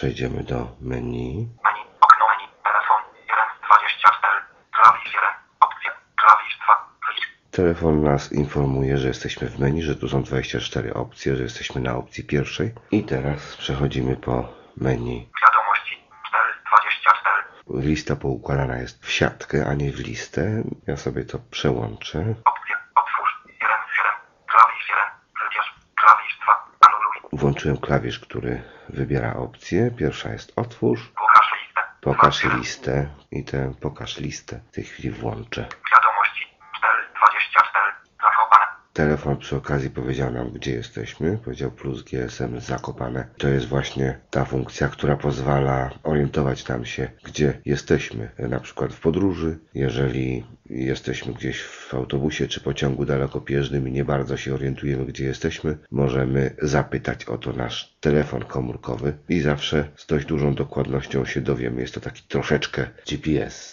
przejdziemy do menu. Menu, okno menu, telefon, 1 z 24, klawisz 1, opcje, klawisz 2, przycisk. Telefon nas informuje, że jesteśmy w menu, że tu są 24 opcje, że jesteśmy na opcji pierwszej. I teraz przechodzimy po menu. Wiadomości, 4 z 24, Lista poukładana jest w siatkę, a nie w listę. Ja sobie to przełączę. opcje, otwórz, 1 z 7, klawisz 1, wybierz, klawisz 2, anuluj, Włączyłem klawisz, który wybiera opcję. Pierwsza jest otwórz, pokaż listę, pokaż listę i tę pokaż listę w tej chwili włączę. wiadomości, 4 z 24, zachowane, Telefon przy okazji powiedział nam, gdzie jesteśmy. Powiedział plus GSM Zakopane. To jest właśnie ta funkcja, która pozwala orientować nam się, gdzie jesteśmy. Na przykład w podróży, jeżeli jesteśmy gdzieś w autobusie czy pociągu dalekobieżnym i nie bardzo się orientujemy, gdzie jesteśmy, możemy zapytać o to nasz telefon komórkowy i zawsze z dość dużą dokładnością się dowiemy. Jest to taki troszeczkę GPS.